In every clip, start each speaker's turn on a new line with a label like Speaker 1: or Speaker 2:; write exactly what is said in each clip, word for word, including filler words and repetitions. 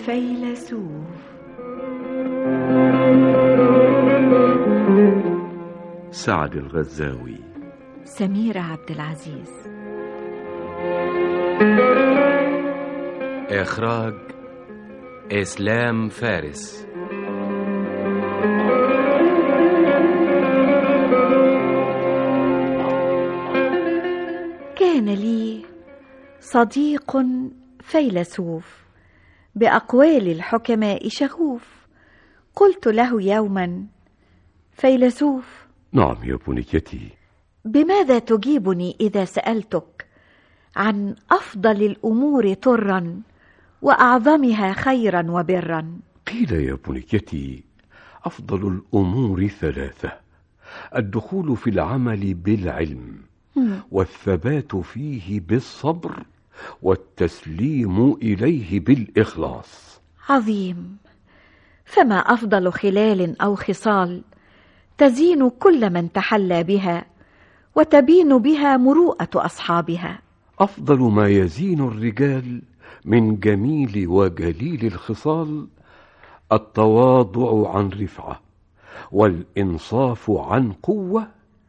Speaker 1: الفيلسوف.
Speaker 2: سعد الغزاوي.
Speaker 1: سميرة عبد العزيز.
Speaker 3: إخراج إسلام فارس.
Speaker 1: كان لي صديق فيلسوف بأقوال الحكماء شغوف. قلت له يوما: فيلسوف.
Speaker 2: نعم يا بنيتي.
Speaker 1: بماذا تجيبني إذا سألتك عن أفضل الأمور طرا وأعظمها خيرا وبرا؟
Speaker 2: قيل يا بنيتي: أفضل الأمور ثلاثة: الدخول في العمل بالعلم، والثبات فيه بالصبر، والتسليم إليه بالإخلاص.
Speaker 1: عظيم. فما أفضل خلال أو خصال تزين كل من تحلى بها وتبين بها مروءة أصحابها؟
Speaker 2: أفضل ما يزين الرجال من جميل وجليل الخصال التواضع عن رفعة، والإنصاف عن قوة،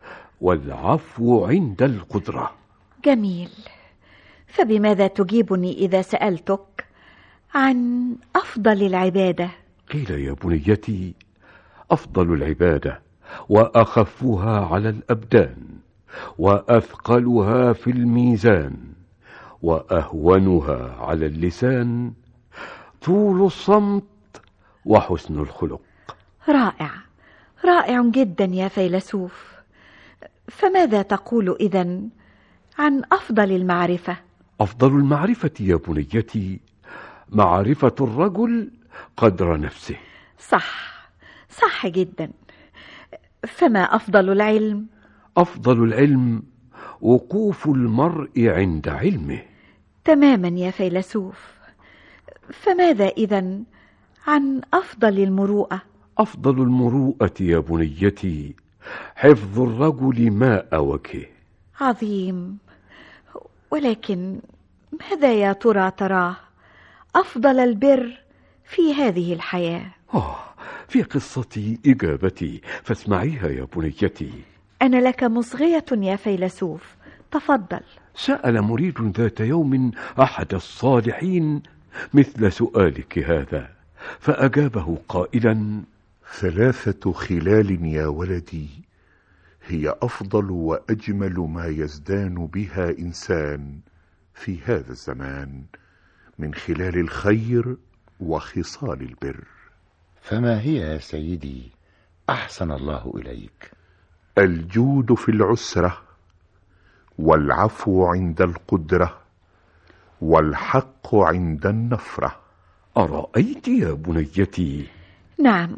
Speaker 2: والعفو عند القدرة.
Speaker 1: جميل. فبماذا تجيبني إذا سألتك عن أفضل العبادة؟
Speaker 2: قيل يا بنيتي: أفضل العبادة وأخفها على الأبدان، وأثقلها في الميزان، وأهونها على اللسان طول الصمت وحسن الخلق.
Speaker 1: رائع، رائع جدا يا فيلسوف. فماذا تقول إذن عن أفضل المعرفة؟
Speaker 2: أفضل المعرفة يا بنيتي معرفة الرجل قدر نفسه.
Speaker 1: صح، صح جدا. فما أفضل العلم؟
Speaker 2: أفضل العلم وقوف المرء عند علمه.
Speaker 1: تماما يا فيلسوف. فماذا إذن عن أفضل المروءة؟
Speaker 2: أفضل المروءة يا بنيتي حفظ الرجل ماء وجهه.
Speaker 1: عظيم. ولكن ماذا يا ترى تراه أفضل البر في هذه الحياة؟
Speaker 2: آه، في قصتي إجابتي، فاسمعيها يا بنيتي.
Speaker 1: أنا لك مصغية يا فيلسوف، تفضل.
Speaker 2: سأل مريد ذات يوم أحد الصالحين مثل سؤالك هذا، فأجابه قائلا:
Speaker 4: ثلاثة خلال يا ولدي هي أفضل وأجمل ما يزدان بها إنسان في هذا الزمان من خلال الخير وخصال البر.
Speaker 5: فما هي يا سيدي أحسن الله إليك؟
Speaker 4: الجود في العسرة، والعفو عند القدرة، والحق عند النفرة.
Speaker 2: أرأيت يا بنيتي؟
Speaker 1: نعم،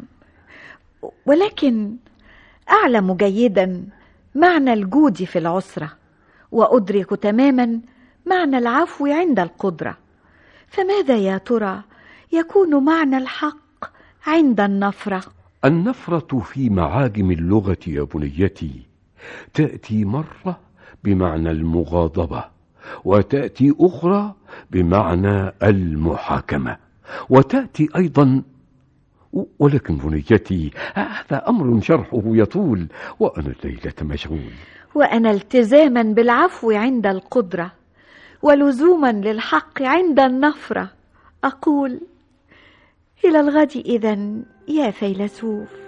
Speaker 1: ولكن أعلم جيدا معنى الجود في العسرة، وأدرك تماما معنى العفو عند القدرة. فماذا يا ترى يكون معنى الحق عند النفرة؟
Speaker 2: النفرة في معاجم اللغة يا بنيتي تأتي مرة بمعنى المغاضبة، وتأتي أخرى بمعنى المحاكمة، وتأتي أيضا، ولكن بنيتي هذا أمر شرحه يطول، وأنا الليلة مشغول.
Speaker 1: وأنا التزاما بالعفو عند القدرة ولزوما للحق عند النفرة أقول: إلى الغد إذن يا فيلسوف.